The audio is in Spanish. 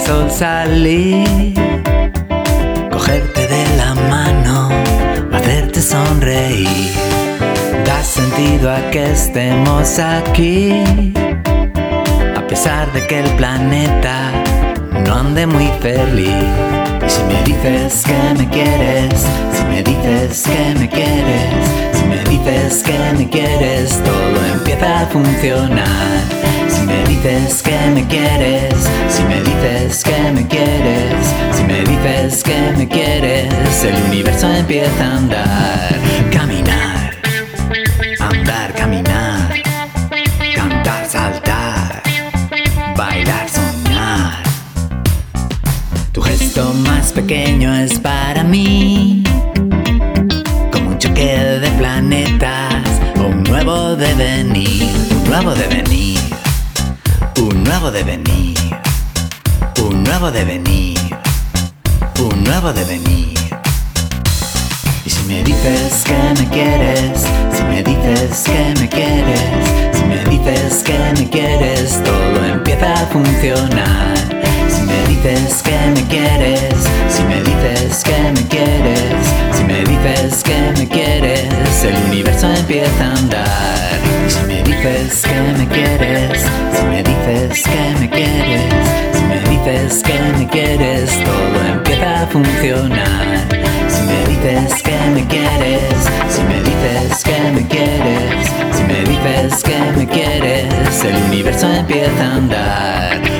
sol salir, cogerte de la mano, hacerte sonreír. Da sentido a que estemos aquí, a pesar de que el planeta no ande muy feliz. Y si me dices que me quieres, si me dices que me quieres, si me dices que me quieres, todo empieza a funcionar. Si me dices que me quieres, si me dices que me quieres, si me dices que me quieres, el universo empieza a andar. Caminar, andar, caminar, cantar, saltar, bailar, soñar. Tu gesto más pequeño es para mí como un choque de planetas o un nuevo devenir, un nuevo devenir, un nuevo devenir, un nuevo devenir, un nuevo devenir. Y si me dices que me quieres, si me dices que me quieres, si me dices que me quieres, todo empieza a funcionar. Si me dices que me quieres, si me dices que me quieres, si me dices que me quieres, el universo empieza a andar. Y si me dices que me quieres, si me dices que me quieres, si me dices que me quieres, todo empieza a funcionar. Si me dices que me quieres, si me dices que me quieres, si me dices que me quieres, el universo empieza a andar.